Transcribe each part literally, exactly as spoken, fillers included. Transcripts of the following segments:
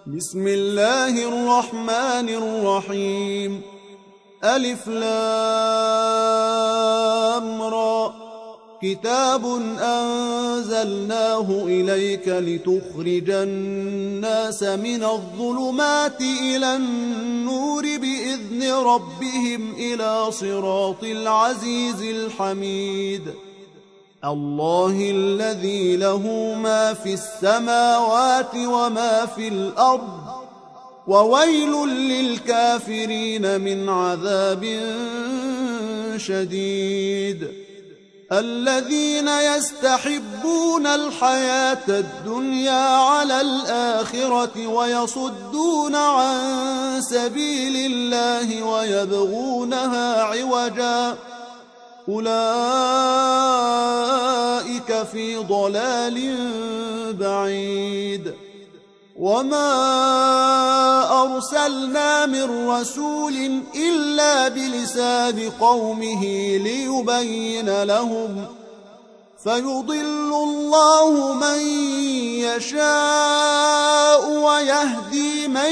بسم الله الرحمن الرحيم. ألف لام را. كتاب أنزلناه إليك لتخرج الناس من الظلمات إلى النور بإذن ربهم إلى صراط العزيز الحميد. الله الذي له ما في السماوات وما في الأرض، وويل للكافرين من عذاب شديد. الذين يستحبون الحياة الدنيا على الآخرة ويصدون عن سبيل الله ويبغونها عوجا، أولئك في ضلال بعيد. وما أرسلنا من رسول إلا بلسان قومه ليبين لهم، فيضل الله من يشاء ويهدي من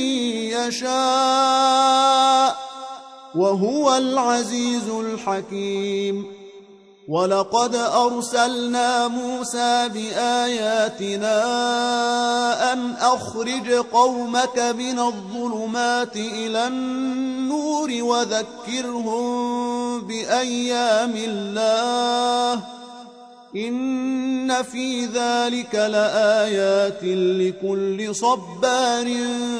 يشاء، وهو العزيز الحكيم. ولقد أرسلنا موسى بآياتنا أن أخرج قومك من الظلمات إلى النور وذكرهم بأيام الله، إن في ذلك لآيات لكل صبار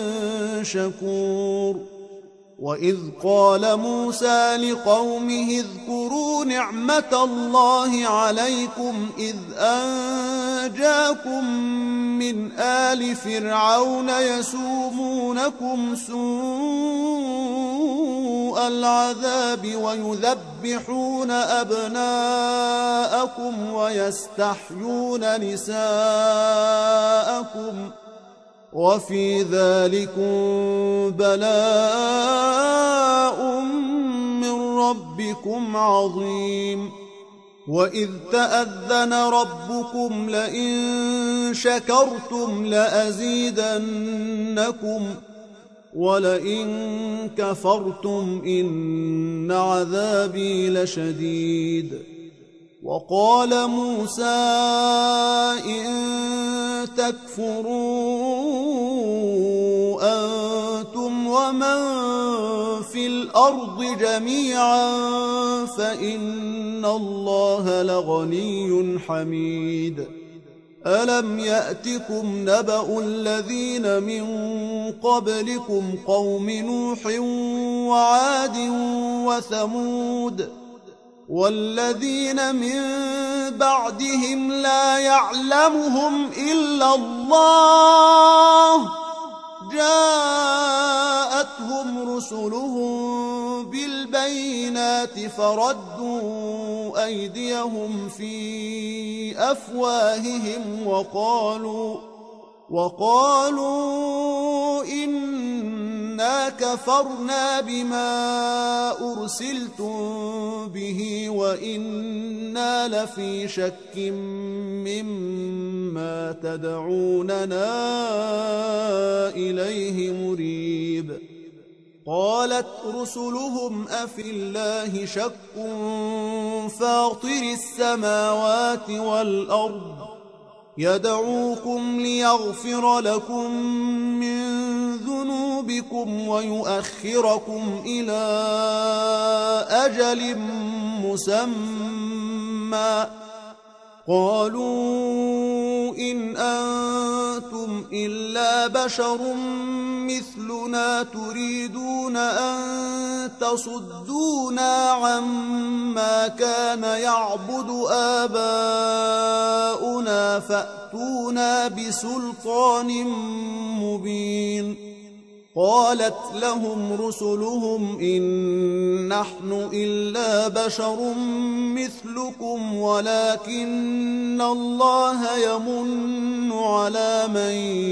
شكور. وإذ قال موسى لقومه اذكروا نعمة الله عليكم إذ أنجاكم من آل فرعون يسومونكم سوء العذاب ويذبحون أبناءكم ويستحيون نساءكم، وفي ذلكم بلاء من ربكم عظيم. وإذ تأذن ربكم لئن شكرتم لأزيدنكم ولئن كفرتم إن عذابي لشديد. وقال موسى إن تكفروا أنتم ومن في الأرض جميعا فإن الله لغني حميد. ألم يأتكم نبأ الذين من قبلكم قوم نوح وعاد وثمود والذين من بعدهم لا يعلمهم إلا الله، جاءتهم رسلهم بالبينات فردوا أيديهم في أفواههم وقالوا وقالوا إنا كفرنا بما أرسلتم به وإنا لفي شك مما تدعوننا إليه مريب. قالت رسلهم أفي الله شك فاطر السماوات والأرض يدعوكم ليغفر لكم من ذنوبكم ويؤخركم إلى أجل مسمى، قالوا إن أنتم إلا بشر مثلنا تريدون أن تصدونا عما كان يعبد آباؤنا فأتونا بسلطان مبين. قالت لهم رسلهم إن نحن إلا بشر مثلكم ولكن الله يمن على من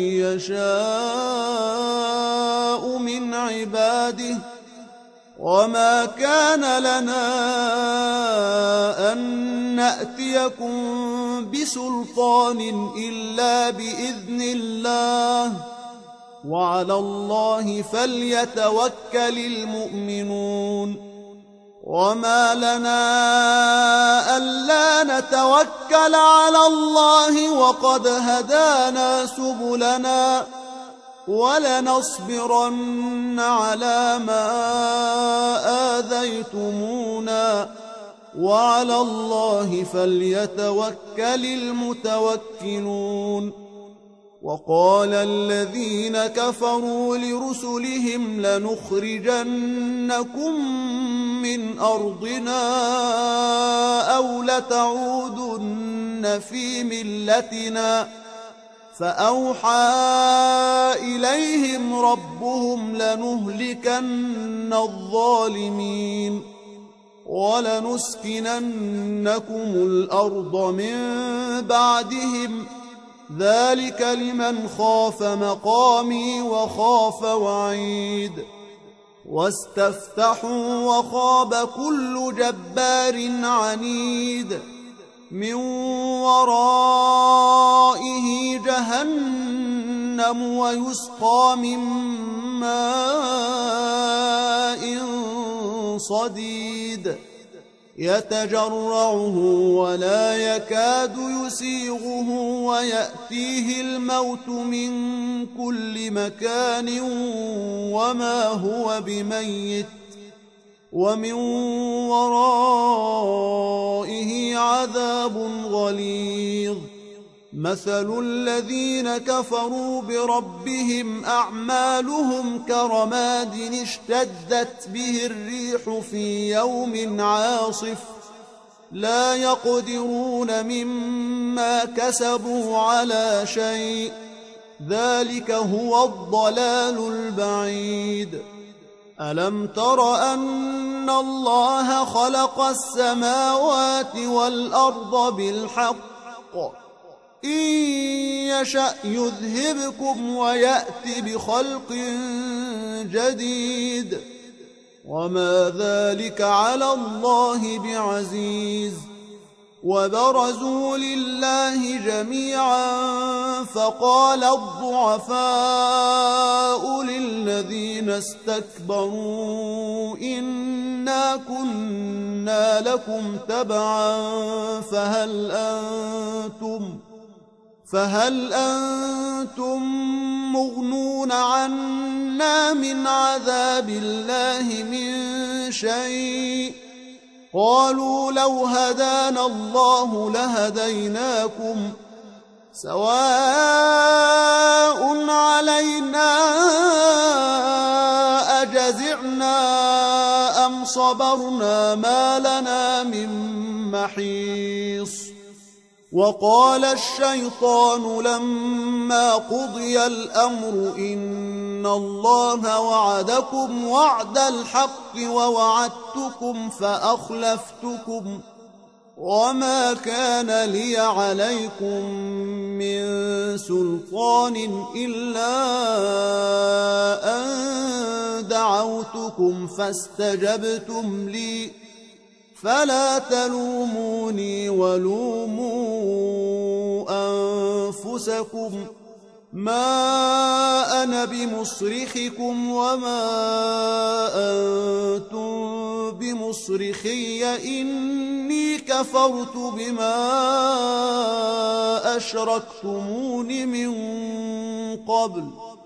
يشاء من عباده، وما كان لنا أن نأتيكم بسلطان إلا بإذن الله، وعلى الله فليتوكل المؤمنون وما لنا ألا نتوكل على الله وقد هدانا سبلنا ولنصبرن على ما آذيتمونا وعلى الله فليتوكل المتوكلون وقال الذين كفروا لرسلهم لنخرجنكم من أرضنا أو لتعودن في ملتنا فأوحى إليهم ربهم لنهلكن الظالمين ولنسكننكم الأرض من بعدهم ذلك لمن خاف مقامي وخاف وعيد واستفتحوا وخاب كل جبار عنيد من ورائه جهنم ويسقى من ماء صديد يتجرعه ولا يكاد يسيغه ويأتيه الموت من كل مكان وما هو بميت ومن ورائه عذاب غليظ مثل الذين كفروا بربهم أعمالهم كرماد اشتدت به الريح في يوم عاصف لا يقدرون مما كسبوا على شيء ذلك هو الضلال البعيد ألم تر أن الله خلق السماوات والأرض بالحق إن يشأ يذهبكم ويأت بخلق جديد وما ذلك على الله بعزيز وبرزوا لله جميعا فقال الضعفاء للذين استكبروا إنا كنا لكم تبعا فهل أنتم فهل أنتم مغنون عنا من عذاب الله من شيء قالوا لو هدانا الله لهديناكم سواء علينا أجزعنا أم صبرنا ما لنا من محيص وقال الشيطان لما قضي الأمر إن الله وعدكم وعد الحق ووعدتكم فأخلفتكم وما كان لي عليكم من سلطان إلا أن دعوتكم فاستجبتم لي فلا تلوموني ولوموا أنفسكم ما أنا بمصرخكم وما أنتم بمصرخي إني كفرت بما أشركتمون من قبل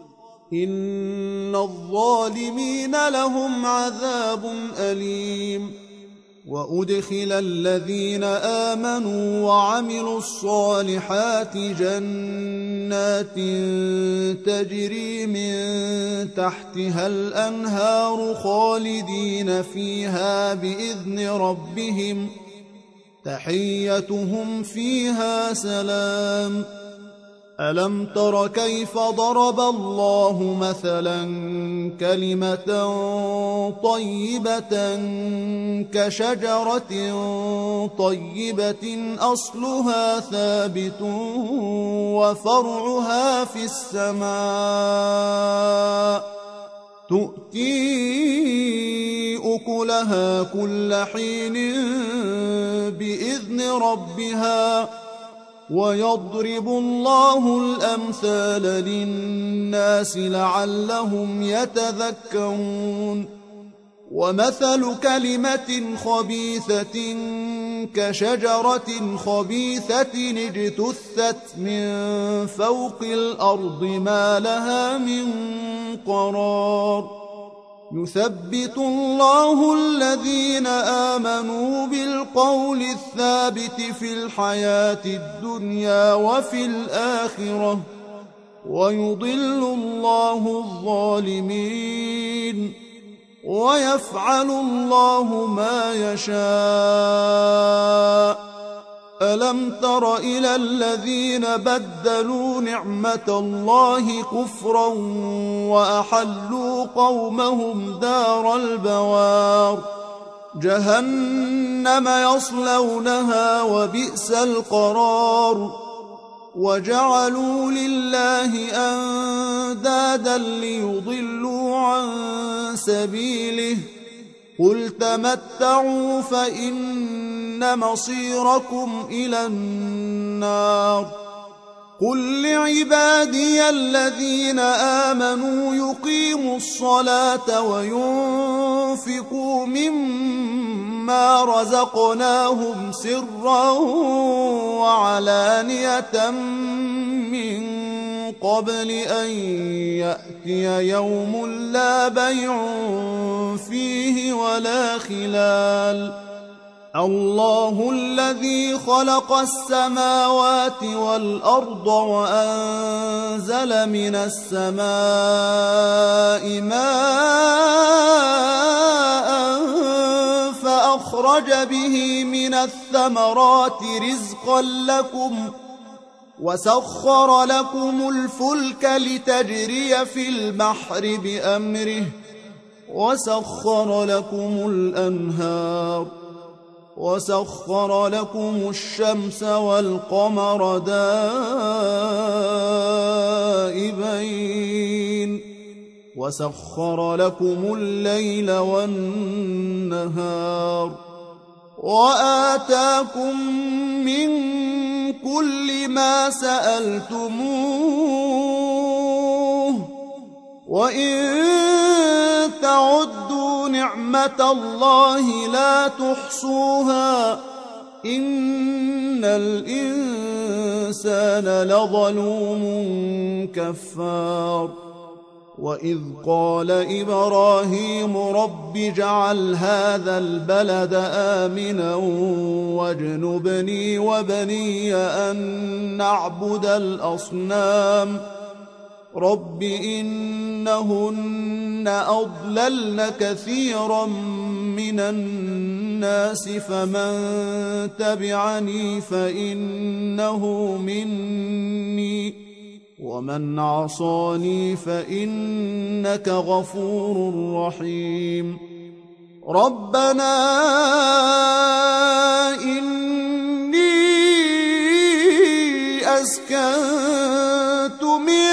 إن الظالمين لهم عذاب أليم وأدخل الذين آمنوا وعملوا الصالحات جنات تجري من تحتها الأنهار خالدين فيها بإذن ربهم تحيتهم فيها سلام ألم تر كيف ضرب الله مثلا كلمة طيبة كشجرة طيبة أصلها ثابت وفرعها في السماء تؤتي أكلها كل حين بإذن ربها ويضرب الله الأمثال للناس لعلهم يتذكرون ومثل كلمة خبيثة كشجرة خبيثة اجتثت من فوق الأرض ما لها من قرار يثبت الله الذين آمنوا بالقول الثابت في الحياة الدنيا وفي الآخرة ويضل الله الظالمين ويفعل الله ما يشاء ألم تر إلى الذين بدلوا نعمة الله كفرا وأحلوا قومهم دار البوار جهنم يصلونها وبئس القرار وجعلوا لله أندادا ليضلوا عن سبيله قل تمتعوا فإن مصيركم إلى النار قل لعبادي الذين آمنوا يقيموا الصلاة وينفقوا مما رزقناهم سرا وعلانية من قبل أن يأتي يوم لا بيع فيه ولا خلال الله الذي خلق السماوات والأرض وأنزل من السماء ماء فأخرج به من الثمرات رزقا لكم وسخر لكم الفلك لتجري في البحر بأمره وسخر لكم الأنهار وسخر لكم الشمس والقمر دائبين وسخر لكم الليل والنهار وآتاكم من كل ما سألتموه وإن تعدوا نعمة الله لا تحصوها إن الإنسان لظلوم كفار وإذ قال إبراهيم رب اجعل هذا البلد آمنا واجنبني وبني أن نعبد الأصنام رب إنهن أضللن كثيرا من الناس فمن تبعني فإنه مني ومن عصاني فإنك غفور رحيم ربنا إني أسكنت من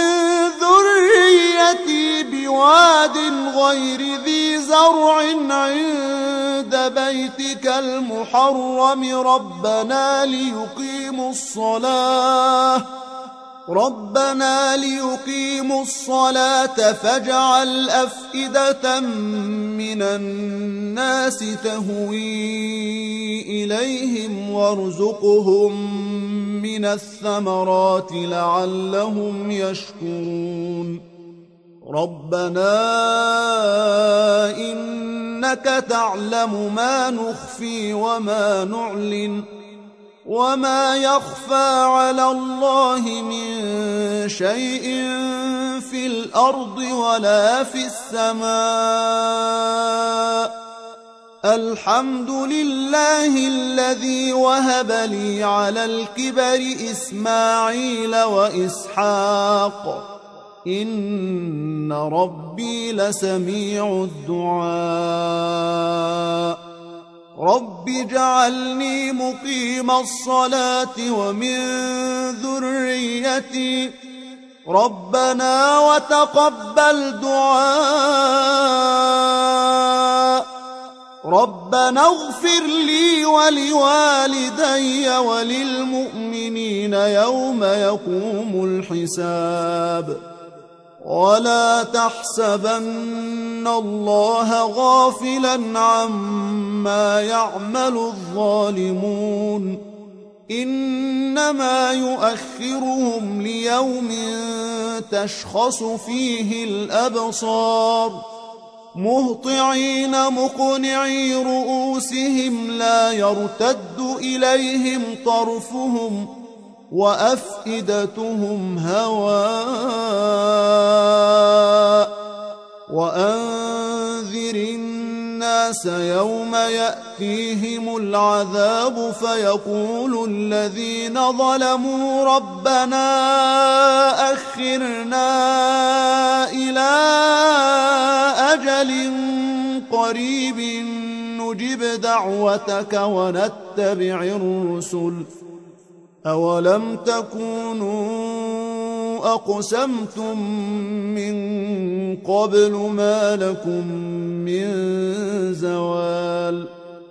ذريتي بواد غير ذي زرع عند بيتك المحرم ربنا ليقيموا الصلاة ربنا ليقيموا الصلاة فاجعل أفئدة من الناس تهوي إليهم وارزقهم من الثمرات لعلهم يشكرون ربنا إنك تعلم ما نخفي وما نعلن وما يخفى على الله من شيء في الأرض ولا في السماء الحمد لله الذي وهب لي على الكبر إسماعيل وإسحاق إن ربي لسميع الدعاء رب اجعلني مقيم الصلاة ومن ذريتي ربنا وتقبل دعاء ربنا اغفر لي ولوالدي وللمؤمنين المؤمنين يوم يقوم الحساب ولا تحسبن الله غافلا عما يعمل الظالمون إنما يؤخرهم ليوم تشخص فيه الأبصار مهطعين مقنعي رؤوسهم لا يرتد إليهم طرفهم وأفئدتهم هواء وأنذر الناس يوم يأتيهم العذاب فيقول الذين ظلموا ربنا أخرنا إلى أجل قريب نجب دعوتك ونتبع الرسل أولم تكونوا أقسمتم من قبل ما لكم من زوال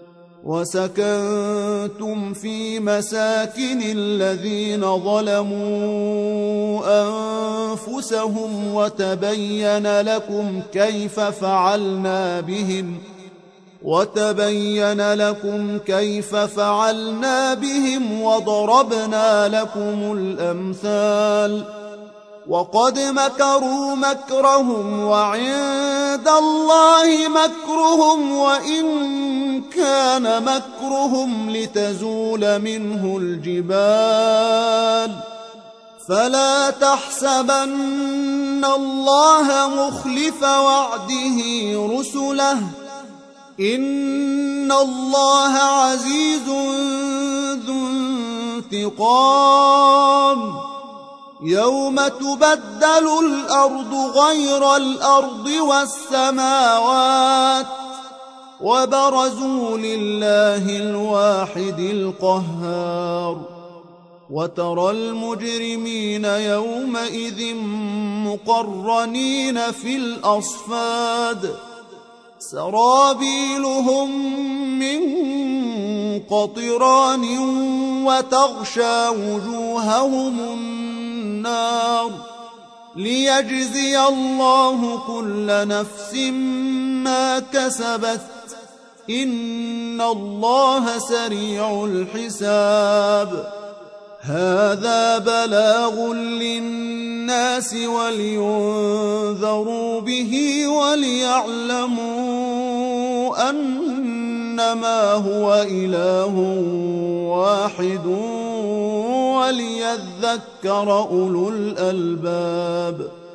وسكنتم في مساكن الذين ظلموا أنفسهم وتبين لكم كيف فعلنا بهم وتبين لكم كيف فعلنا بهم وضربنا لكم الأمثال وقد مكروا مكرهم وعند الله مكرهم وإن كان مكرهم لتزول منه الجبال فلا تحسبن الله مخلف وعده رسله إن الله عزيز ذو انتقام يوم تبدل الأرض غير الأرض والسماوات وبرزوا لله الواحد القهار وترى المجرمين يومئذ مقرنين في الأصفاد سرابيلهم من قطران وتغشى وجوههم النار ليجزي الله كل نفس ما كسبت إن الله سريع الحساب هذا بلاغ للناس ولينذروا به وليعلموا أنما هو إله واحد وليذكر أولو الألباب